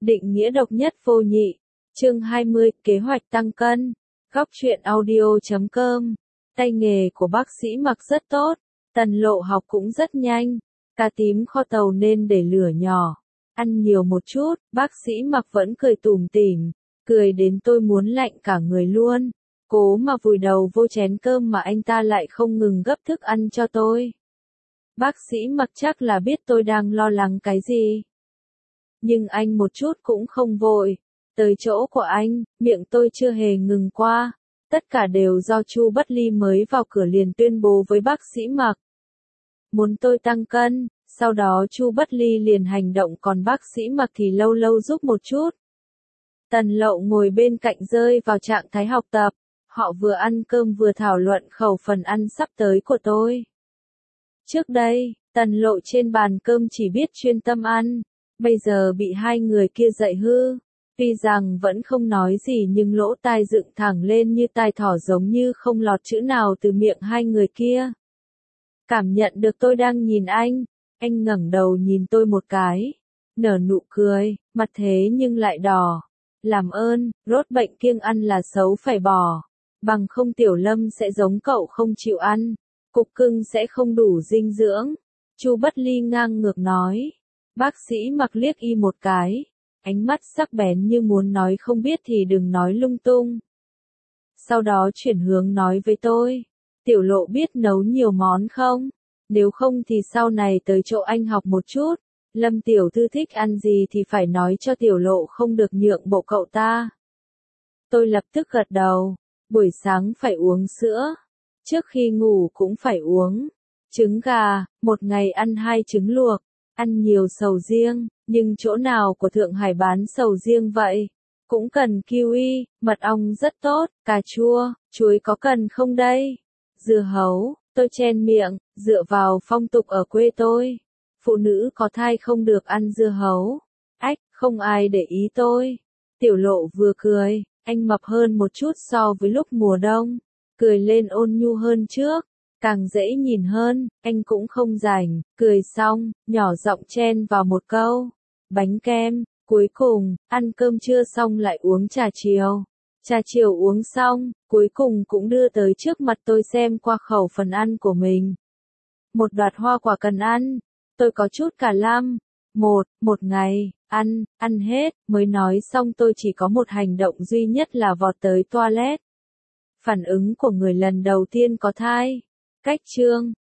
Định nghĩa độc nhất vô nhị. Chương 20, kế hoạch tăng cân. Góc truyện audio.com. Tay nghề của bác sĩ Mặc rất tốt, Tần Lộ học cũng rất nhanh. Cà tím kho tàu nên để lửa nhỏ. Ăn nhiều một chút, bác sĩ Mặc vẫn cười tủm tỉm, cười đến tôi muốn lạnh cả người luôn. Cố mà vùi đầu vô chén cơm mà anh ta lại không ngừng gấp thức ăn cho tôi. Bác sĩ Mặc chắc là biết tôi đang lo lắng cái gì. Nhưng anh một chút cũng không vội. Tới chỗ của anh, miệng tôi chưa hề ngừng qua. Tất cả đều do Chu Bất Ly mới vào cửa liền tuyên bố với bác sĩ Mặc. Muốn tôi tăng cân, sau đó Chu Bất Ly liền hành động, còn bác sĩ Mặc thì lâu lâu giúp một chút. Tần Lộ ngồi bên cạnh rơi vào trạng thái học tập. Họ vừa ăn cơm vừa thảo luận khẩu phần ăn sắp tới của tôi. Trước đây, Tần Lộ trên bàn cơm chỉ biết chuyên tâm ăn. Bây giờ bị hai người kia dạy hư. Tuy rằng vẫn không nói gì nhưng lỗ tai dựng thẳng lên như tai thỏ, giống như không lọt chữ nào từ miệng hai người kia. Cảm nhận được tôi đang nhìn anh ngẩng đầu nhìn tôi một cái, nở nụ cười, mặt thế nhưng lại đỏ. Làm ơn, rốt bệnh kiêng ăn là xấu phải bỏ. Bằng không Tiểu Lâm sẽ giống cậu không chịu ăn. Cục cưng sẽ không đủ dinh dưỡng. Chu Bất Ly ngang ngược nói. Bác sĩ Mặc liếc y một cái. Ánh mắt sắc bén như muốn nói không biết thì đừng nói lung tung. Sau đó chuyển hướng nói với tôi. Tiểu Lộ biết nấu nhiều món không? Nếu không thì sau này tới chỗ anh học một chút. Lâm tiểu thư thích ăn gì thì phải nói cho Tiểu Lộ, không được nhượng bộ cậu ta. Tôi lập tức gật đầu. Buổi sáng phải uống sữa. Trước khi ngủ cũng phải uống. Trứng gà, một ngày ăn 2 trứng luộc. Ăn nhiều sầu riêng, nhưng chỗ nào của Thượng Hải bán sầu riêng vậy? Cũng cần kiwi, mật ong rất tốt, cà chua, chuối có cần không đây? Dưa hấu, tôi chen miệng, dựa vào phong tục ở quê tôi. Phụ nữ có thai không được ăn dưa hấu. Ách, không ai để ý tôi. Tiểu Lộ vừa cười, anh mập hơn một chút so với lúc mùa đông. Cười lên ôn nhu hơn trước. Càng dễ nhìn hơn, anh cũng không rảnh, cười xong, nhỏ giọng chen vào một câu. Bánh kem, cuối cùng, ăn cơm trưa xong lại uống trà chiều. Trà chiều uống xong, cuối cùng cũng đưa tới trước mặt tôi xem qua khẩu phần ăn của mình. Một đoạt hoa quả cần ăn, tôi có chút cả lăm. Một ngày, ăn hết, mới nói xong tôi chỉ có một hành động duy nhất là vọt tới toilet. Phản ứng của người lần đầu tiên có thai. Cách chương